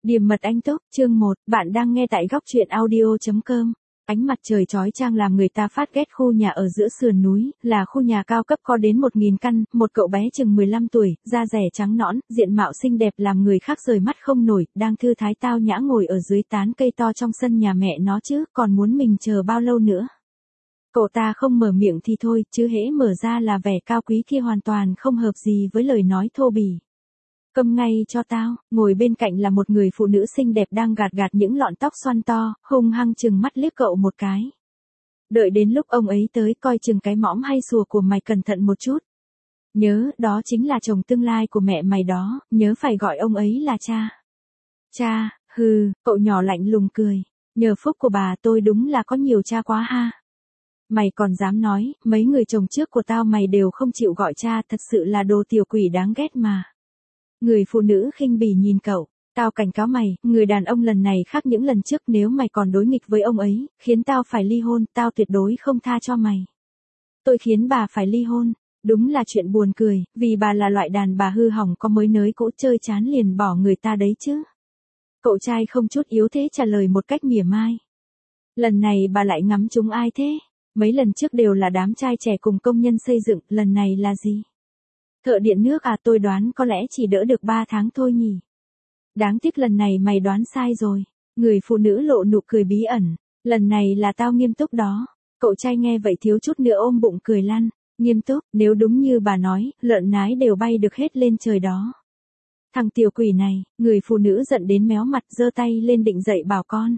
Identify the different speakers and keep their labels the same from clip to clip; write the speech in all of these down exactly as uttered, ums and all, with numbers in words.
Speaker 1: Điềm mật anh túc, chương một, bạn đang nghe tại góc truyện audio chấm com. Ánh mặt trời chói chang làm người ta phát ghét khu nhà ở giữa sườn núi, là khu nhà cao cấp có đến một nghìn căn, một cậu bé chừng mười lăm tuổi, da rẻ trắng nõn, diện mạo xinh đẹp làm người khác rời mắt không nổi, đang thư thái tao nhã ngồi ở dưới tán cây to trong sân nhà mẹ nó chứ, còn muốn mình chờ bao lâu nữa. Cậu ta không mở miệng thì thôi, chứ hễ mở ra là vẻ cao quý kia hoàn toàn không hợp gì với lời nói thô bỉ. Câm ngay cho tao, ngồi bên cạnh là một người phụ nữ xinh đẹp đang gạt gạt những lọn tóc xoăn to, hung hăng chừng mắt liếc cậu một cái. Đợi đến lúc ông ấy tới coi chừng cái mõm hay sùa của mày cẩn thận một chút. Nhớ, đó chính là chồng tương lai của mẹ mày đó, nhớ phải gọi ông ấy là cha. Cha, hừ, cậu nhỏ lạnh lùng cười. Nhờ phúc của bà tôi đúng là có nhiều cha quá ha. Mày còn dám nói, mấy người chồng trước của tao mày đều không chịu gọi cha, thật sự là đồ tiểu quỷ đáng ghét mà. Người phụ nữ khinh bỉ nhìn cậu, tao cảnh cáo mày, người đàn ông lần này khác những lần trước, nếu mày còn đối nghịch với ông ấy, khiến tao phải ly hôn, tao tuyệt đối không tha cho mày. Tôi khiến bà phải ly hôn, đúng là chuyện buồn cười, vì bà là loại đàn bà hư hỏng có mới nới cũ chơi chán liền bỏ người ta đấy chứ. Cậu trai không chút yếu thế trả lời một cách mỉa mai. Lần này bà lại ngắm trúng ai thế? Mấy lần trước đều là đám trai trẻ cùng công nhân xây dựng, lần này là gì? Thợ điện nước à, tôi đoán có lẽ chỉ đỡ được ba tháng thôi nhỉ. Đáng tiếc lần này mày đoán sai rồi. Người phụ nữ lộ nụ cười bí ẩn. Lần này là tao nghiêm túc đó. Cậu trai nghe vậy thiếu chút nữa ôm bụng cười lăn. Nghiêm túc, nếu đúng như bà nói, lợn nái đều bay được hết lên trời đó. Thằng tiểu quỷ này, người phụ nữ giận đến méo mặt giơ tay lên định dậy bảo con.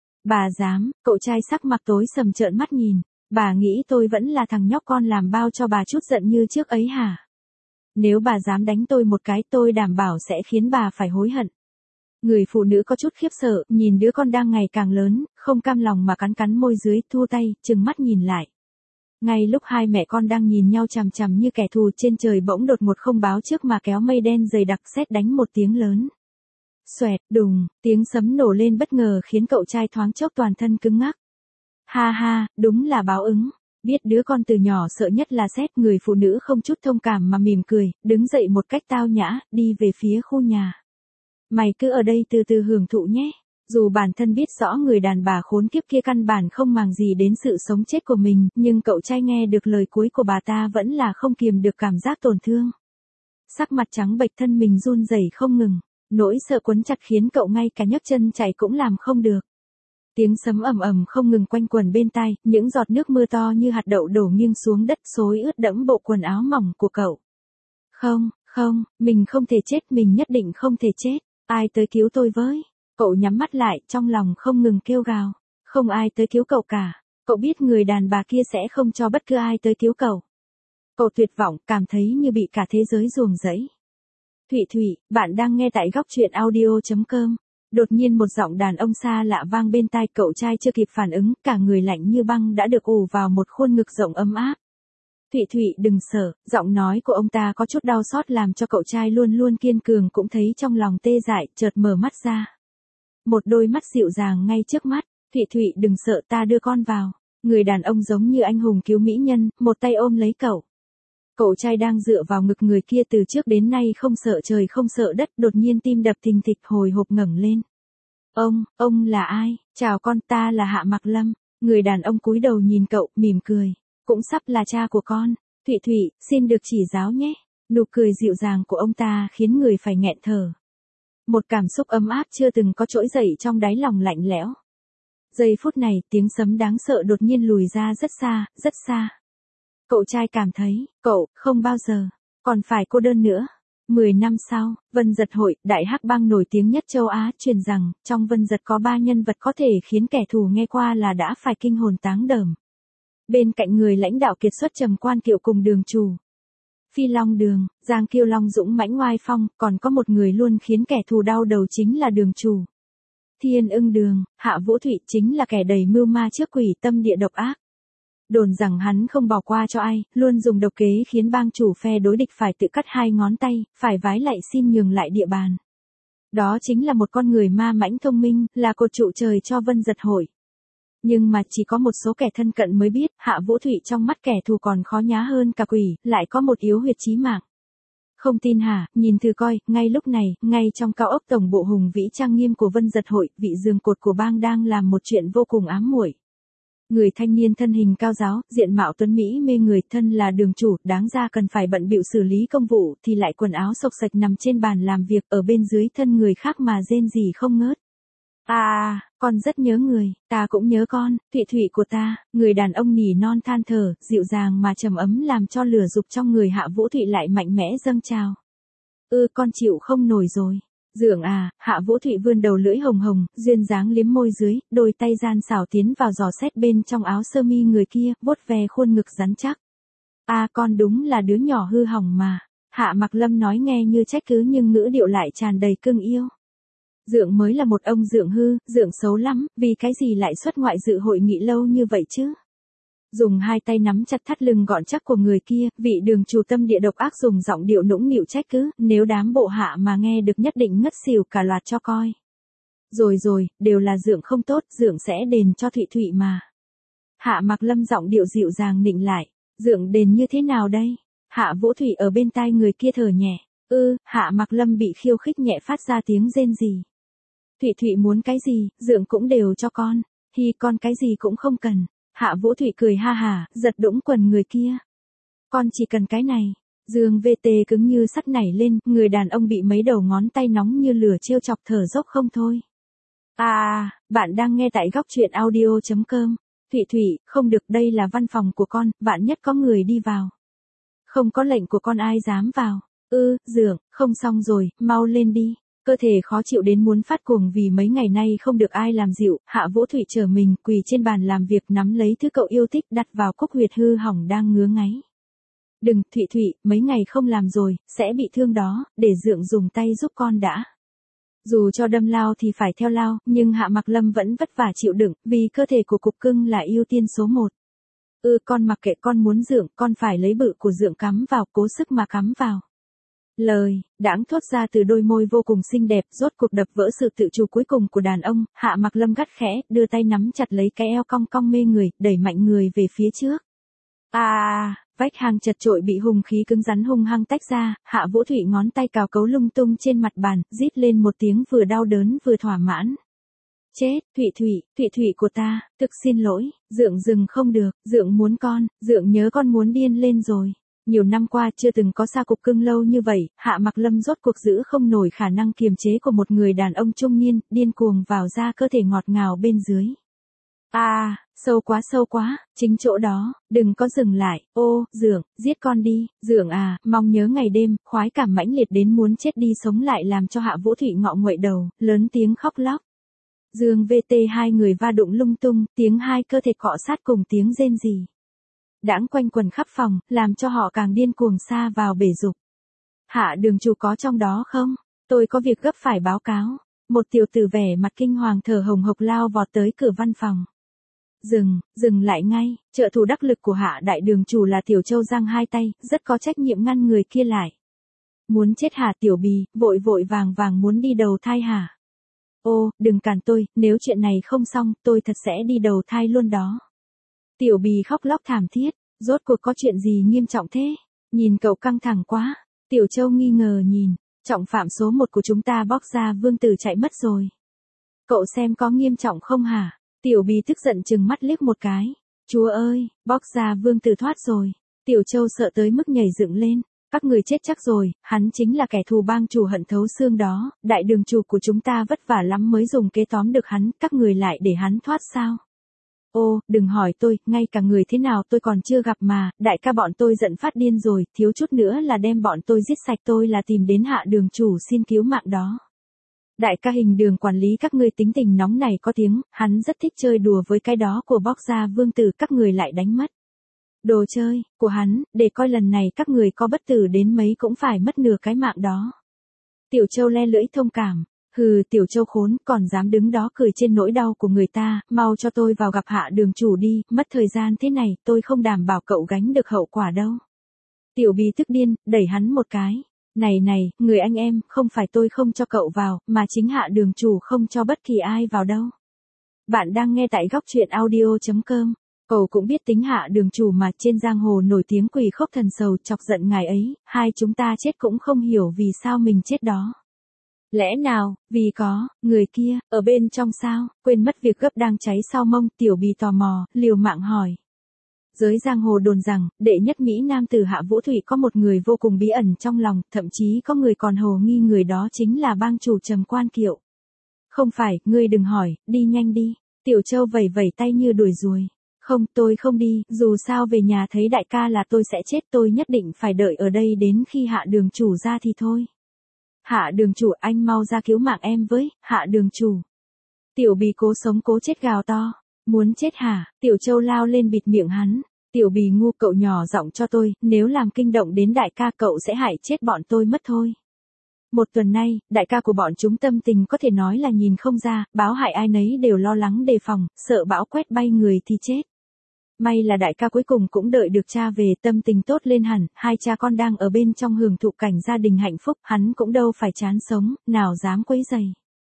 Speaker 1: Bà dám, cậu trai sắc mặt tối sầm trợn mắt nhìn. Bà nghĩ tôi vẫn là thằng nhóc con làm bao cho bà chút giận như trước ấy hả? Nếu bà dám đánh tôi một cái tôi đảm bảo sẽ khiến bà phải hối hận. Người phụ nữ có chút khiếp sợ, nhìn đứa con đang ngày càng lớn, không cam lòng mà cắn cắn môi dưới, thu tay, trừng mắt nhìn lại. Ngay lúc hai mẹ con đang nhìn nhau chằm chằm như kẻ thù, trên trời bỗng đột ngột không báo trước mà kéo mây đen dày đặc sét đánh một tiếng lớn. Xoẹt, đùng, tiếng sấm nổ lên bất ngờ khiến cậu trai thoáng chốc toàn thân cứng ngắc. Ha ha, đúng là báo ứng. Biết đứa con từ nhỏ sợ nhất là sét, người phụ nữ không chút thông cảm mà mỉm cười, đứng dậy một cách tao nhã, đi về phía khu nhà. Mày cứ ở đây từ từ hưởng thụ nhé. Dù bản thân biết rõ người đàn bà khốn kiếp kia căn bản không màng gì đến sự sống chết của mình, nhưng cậu trai nghe được lời cuối của bà ta vẫn là không kiềm được cảm giác tổn thương. Sắc mặt trắng bệch, thân mình run rẩy không ngừng, nỗi sợ quấn chặt khiến cậu ngay cả nhấc chân chạy cũng làm không được. Tiếng sấm ầm ầm không ngừng quanh quẩn bên tai, những giọt nước mưa to như hạt đậu đổ nghiêng xuống đất xối ướt đẫm bộ quần áo mỏng của cậu. Không, không, mình không thể chết, mình nhất định không thể chết, ai tới cứu tôi với. Cậu nhắm mắt lại, trong lòng không ngừng kêu gào, không ai tới cứu cậu cả, cậu biết người đàn bà kia sẽ không cho bất cứ ai tới cứu cậu. Cậu tuyệt vọng, cảm thấy như bị cả thế giới ruồng rẫy. Thụy Thụy, bạn đang nghe tại góc truyện audio chấm com. Đột nhiên một giọng đàn ông xa lạ vang bên tai, cậu trai chưa kịp phản ứng, cả người lạnh như băng đã được ù vào một khuôn ngực rộng ấm áp. Thụy Thụy đừng sợ, giọng nói của ông ta có chút đau xót làm cho cậu trai luôn luôn kiên cường cũng thấy trong lòng tê dại, chợt mở mắt ra. Một đôi mắt dịu dàng ngay trước mắt. Thụy Thụy đừng sợ, ta đưa con vào. Người đàn ông giống như anh hùng cứu mỹ nhân, một tay ôm lấy cậu. Cậu trai đang dựa vào ngực người kia từ trước đến nay không sợ trời không sợ đất, đột nhiên tim đập thình thịch hồi hộp ngẩng lên. Ông, ông là ai? Chào con, ta là Hạ Mặc Lâm. Người đàn ông cúi đầu nhìn cậu, mỉm cười. Cũng sắp là cha của con. Thụy Thụy, xin được chỉ giáo nhé. Nụ cười dịu dàng của ông ta khiến người phải nghẹn thở. Một cảm xúc ấm áp chưa từng có trỗi dậy trong đáy lòng lạnh lẽo. Giây phút này, tiếng sấm đáng sợ đột nhiên lùi ra rất xa, rất xa. Cậu trai cảm thấy, cậu, không bao giờ, còn phải cô đơn nữa. Mười năm sau, Vân Dật Hội, đại hắc bang nổi tiếng nhất châu Á, truyền rằng, trong Vân Dật có ba nhân vật có thể khiến kẻ thù nghe qua là đã phải kinh hồn táng đờm. Bên cạnh người lãnh đạo kiệt xuất Trầm Quan Kiệu cùng Đường Chủ Phi Long Đường, Giang Kiêu Long dũng mãnh ngoai phong, còn có một người luôn khiến kẻ thù đau đầu chính là Đường Chủ Thiên Ưng Đường. Hạ Vũ Thụy chính là kẻ đầy mưu ma trước quỷ, tâm địa độc ác. Đồn rằng hắn không bỏ qua cho ai, luôn dùng độc kế khiến bang chủ phe đối địch phải tự cắt hai ngón tay, phải vái lạy xin nhường lại địa bàn. Đó chính là một con người ma mãnh thông minh, là cột trụ trời cho Vân Dật Hội. Nhưng mà chỉ có một số kẻ thân cận mới biết, Hạ Vũ Thụy trong mắt kẻ thù còn khó nhá hơn cả quỷ, lại có một yếu huyệt chí mạng. Không tin hả, nhìn thử coi, ngay lúc này, ngay trong cao ốc tổng bộ hùng vĩ trang nghiêm của Vân Giật Hội, vị giường cột của bang đang làm một chuyện vô cùng ám muội. Người thanh niên thân hình cao ráo, diện mạo tuấn Mỹ mê người, thân là đường chủ, đáng ra cần phải bận bịu xử lý công vụ, thì lại quần áo xộc xệch nằm trên bàn làm việc, ở bên dưới thân người khác mà rên rỉ không ngớt. À, con rất nhớ người, ta cũng nhớ con, Thụy Thụy của ta, người đàn ông nỉ non than thở, dịu dàng mà trầm ấm làm cho lửa dục trong người Hạ Vũ Thụy lại mạnh mẽ dâng trào. Ư con chịu không nổi rồi. Dượng à, Hạ Vũ Thụy vươn đầu lưỡi hồng hồng, duyên dáng liếm môi dưới, đôi tay gian xảo tiến vào dò xét bên trong áo sơ mi người kia, vuốt ve khuôn ngực rắn chắc. À con đúng là đứa nhỏ hư hỏng mà. Hạ Mặc Lâm nói nghe như trách cứ nhưng ngữ điệu lại tràn đầy cưng yêu. Dượng mới là một ông dượng hư, dượng xấu lắm, vì cái gì lại xuất ngoại dự hội nghị lâu như vậy chứ? Dùng hai tay nắm chặt thắt lưng gọn chắc của người kia, vị đường chủ tâm địa độc ác dùng giọng điệu nũng nịu trách cứ, nếu đám bộ hạ mà nghe được nhất định ngất xỉu cả loạt cho coi. Rồi rồi, đều là dượng không tốt, dượng sẽ đền cho Thụy Thụy mà. Hạ Mặc Lâm giọng điệu dịu dàng nịnh lại, dượng đền như thế nào đây? Hạ Vũ Thụy ở bên tai người kia thở nhẹ, ư, Hạ Mặc Lâm bị khiêu khích nhẹ phát ra tiếng rên rỉ. Thụy Thụy muốn cái gì, dượng cũng đều cho con, hi con cái gì cũng không cần. Hạ Vũ Thụy cười ha hả, giật đũng quần người kia. Con chỉ cần cái này. Dương vê tê cứng như sắt nảy lên, người đàn ông bị mấy đầu ngón tay nóng như lửa trêu chọc thở dốc không thôi. À, bạn đang nghe tại góc truyện audio chấm com. Thụy Thụy, không được, đây là văn phòng của con, vạn nhất có người đi vào. Không có lệnh của con ai dám vào. Ư, dượng, không xong rồi, mau lên đi. Cơ thể khó chịu đến muốn phát cuồng vì mấy ngày nay không được ai làm dịu, Hạ Vũ Thụy trở mình quỳ trên bàn làm việc nắm lấy thứ cậu yêu thích đặt vào cúc huyệt hư hỏng đang ngứa ngáy. Đừng, Thụy Thụy, mấy ngày không làm rồi, sẽ bị thương đó, để dượng dùng tay giúp con đã. Dù cho đâm lao thì phải theo lao, nhưng Hạ Mặc Lâm vẫn vất vả chịu đựng, vì cơ thể của cục cưng là ưu tiên số một. Ừ con mặc kệ, con muốn dượng, con phải lấy bự của dượng cắm vào, cố sức mà cắm vào. Lời, đãng thốt ra từ đôi môi vô cùng xinh đẹp, rốt cuộc đập vỡ sự tự chủ cuối cùng của đàn ông, Hạ Mặc Lâm gắt khẽ, đưa tay nắm chặt lấy cái eo cong cong mê người, đẩy mạnh người về phía trước. À, vách hang chật chội bị hung khí cứng rắn hung hăng tách ra, Hạ Vũ Thụy ngón tay cào cấu lung tung trên mặt bàn, rít lên một tiếng vừa đau đớn vừa thỏa mãn. Chết, Thụy Thụy, Thụy Thụy của ta, thực xin lỗi, dượng dừng không được, dượng muốn con, dượng nhớ con muốn điên lên rồi. Nhiều năm qua chưa từng có xa cục cưng lâu như vậy, Hạ Mặc Lâm rốt cuộc giữ không nổi khả năng kiềm chế của một người đàn ông trung niên, điên cuồng vào ra cơ thể ngọt ngào bên dưới. À, sâu quá sâu quá, chính chỗ đó, đừng có dừng lại, ô, dượng, giết con đi, dượng à, mong nhớ ngày đêm, khoái cảm mãnh liệt đến muốn chết đi sống lại làm cho Hạ Vũ Thụy ngọ nguậy đầu, lớn tiếng khóc lóc. Dương vê tê hai người va đụng lung tung, tiếng hai cơ thể cọ sát cùng tiếng rên rỉ. Đãng quanh quần khắp phòng, làm cho họ càng điên cuồng xa vào bể dục. Hạ đường chủ có trong đó không? Tôi có việc gấp phải báo cáo. Một tiểu tử vẻ mặt kinh hoàng thở hồng hộc lao vọt tới cửa văn phòng. Dừng, dừng lại ngay, trợ thủ đắc lực của Hạ đại đường chủ là Tiểu Châu giang hai tay, rất có trách nhiệm ngăn người kia lại. Muốn chết hả tiểu bì, vội vội vàng vàng muốn đi đầu thai hả? Ô, đừng cản tôi, nếu chuyện này không xong, tôi thật sẽ đi đầu thai luôn đó. Tiểu bì khóc lóc thảm thiết, rốt cuộc có chuyện gì nghiêm trọng thế? Nhìn cậu căng thẳng quá. Tiểu Châu nghi ngờ nhìn, trọng phạm số một của chúng ta bóc ra vương tử chạy mất rồi. Cậu xem có nghiêm trọng không hả? Tiểu bì tức giận chừng mắt liếc một cái. Chúa ơi, bóc ra vương tử thoát rồi. Tiểu Châu sợ tới mức nhảy dựng lên. Các người chết chắc rồi, hắn chính là kẻ thù bang chủ hận thấu xương đó, đại đường chủ của chúng ta vất vả lắm mới dùng kế tóm được hắn, các người lại để hắn thoát sao? Ô, đừng hỏi tôi, ngay cả người thế nào tôi còn chưa gặp mà, đại ca bọn tôi giận phát điên rồi, thiếu chút nữa là đem bọn tôi giết sạch, tôi là tìm đến Hạ đường chủ xin cứu mạng đó. Đại ca Hình Đường quản lý các ngươi tính tình nóng này có tiếng, hắn rất thích chơi đùa với cái đó của bóc ra vương tử, các người lại đánh mất. Đồ chơi, của hắn, để coi lần này các người có bất tử đến mấy cũng phải mất nửa cái mạng đó. Tiểu Châu le lưỡi thông cảm. Hừ, Tiểu Châu khốn, còn dám đứng đó cười trên nỗi đau của người ta, mau cho tôi vào gặp Hạ đường chủ đi, mất thời gian thế này, tôi không đảm bảo cậu gánh được hậu quả đâu. Tiểu bì tức điên, đẩy hắn một cái. Này này, người anh em, không phải tôi không cho cậu vào, mà chính Hạ đường chủ không cho bất kỳ ai vào đâu. Bạn đang nghe tại góc truyện audio chấm com. Cậu cũng biết tính Hạ đường chủ mà, trên giang hồ nổi tiếng quỷ khốc thần sầu, chọc giận ngài ấy, hai chúng ta chết cũng không hiểu vì sao mình chết đó. Lẽ nào, vì có, người kia, ở bên trong sao, quên mất việc gấp đang cháy sau mông, Tiểu Bì tò mò, liều mạng hỏi. Giới giang hồ đồn rằng, đệ nhất Mỹ Nam tử Hạ Vũ Thụy có một người vô cùng bí ẩn trong lòng, thậm chí có người còn hồ nghi người đó chính là bang chủ Trầm Quan Kiệu. Không phải, ngươi đừng hỏi, đi nhanh đi. Tiểu Châu vẩy vẩy tay như đuổi ruồi. Không, tôi không đi, dù sao về nhà thấy đại ca là tôi sẽ chết, tôi nhất định phải đợi ở đây đến khi Hạ đường chủ ra thì thôi. Hạ đường chủ, anh mau ra cứu mạng em với, Hạ đường chủ. Tiểu Bì cố sống cố chết gào to. Muốn chết hả? Tiểu Châu lao lên bịt miệng hắn. Tiểu Bì ngu, cậu nhỏ giọng cho tôi, nếu làm kinh động đến đại ca cậu sẽ hại chết bọn tôi mất thôi. Một tuần nay, đại ca của bọn chúng tâm tình có thể nói là nhìn không ra, báo hại ai nấy đều lo lắng đề phòng, sợ bão quét bay người thì chết. May là đại ca cuối cùng cũng đợi được cha về, tâm tình tốt lên hẳn, hai cha con đang ở bên trong hưởng thụ cảnh gia đình hạnh phúc, hắn cũng đâu phải chán sống, nào dám quấy rầy.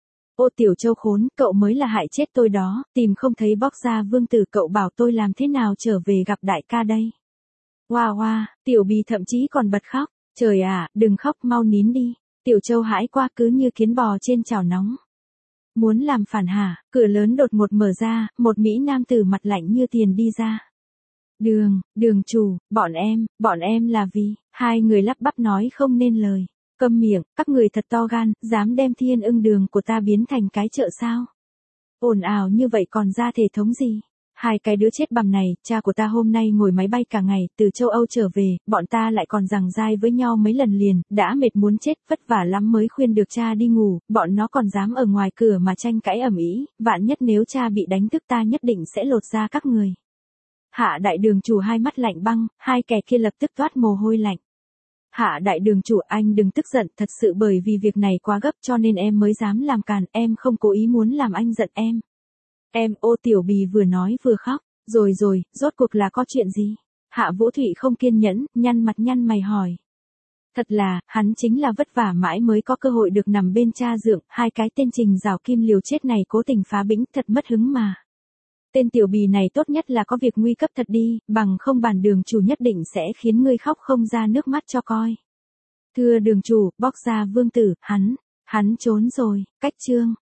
Speaker 1: Ô Tiểu Châu khốn, cậu mới là hại chết tôi đó, tìm không thấy bóc ra vương tử, cậu bảo tôi làm thế nào trở về gặp đại ca đây. Hoa wow, hoa, wow, Tiểu Bì thậm chí còn bật khóc, trời à, đừng khóc, mau nín đi. Tiểu Châu hãi qua cứ như kiến bò trên chảo nóng. Muốn làm phản hả? Cửa lớn đột ngột mở ra, một Mỹ Nam tử mặt lạnh như tiền đi ra. Đường, đường chủ, bọn em, bọn em là vì, hai người lắp bắp nói không nên lời. Câm miệng, các người thật to gan, dám đem Thiên Ưng Đường của ta biến thành cái chợ sao? Ồn ào như vậy còn ra thể thống gì? Hai cái đứa chết bằm này, cha của ta hôm nay ngồi máy bay cả ngày, từ châu Âu trở về, bọn ta lại còn giằng dai với nhau mấy lần liền, đã mệt muốn chết, vất vả lắm mới khuyên được cha đi ngủ, bọn nó còn dám ở ngoài cửa mà tranh cãi ầm ĩ, vạn nhất nếu cha bị đánh thức ta nhất định sẽ lột da các người. Hạ đại đường chủ hai mắt lạnh băng, hai kẻ kia lập tức toát mồ hôi lạnh. Hạ đại đường chủ, anh đừng tức giận, thật sự bởi vì việc này quá gấp cho nên em mới dám làm càn, em không cố ý muốn làm anh giận em. Em, ô Tiểu Bì vừa nói vừa khóc, rồi rồi, rốt cuộc là có chuyện gì? Hạ Vũ Thụy không kiên nhẫn, nhăn mặt nhăn mày hỏi. Thật là, hắn chính là vất vả mãi mới có cơ hội được nằm bên cha dượng, hai cái tên Trình Giảo Kim liều chết này cố tình phá bĩnh, thật mất hứng mà. Tên Tiểu Bì này tốt nhất là có việc nguy cấp thật đi, bằng không bản đường chủ nhất định sẽ khiến ngươi khóc không ra nước mắt cho coi. Thưa đường chủ, bóc ra vương tử, hắn, hắn trốn rồi, cách chương.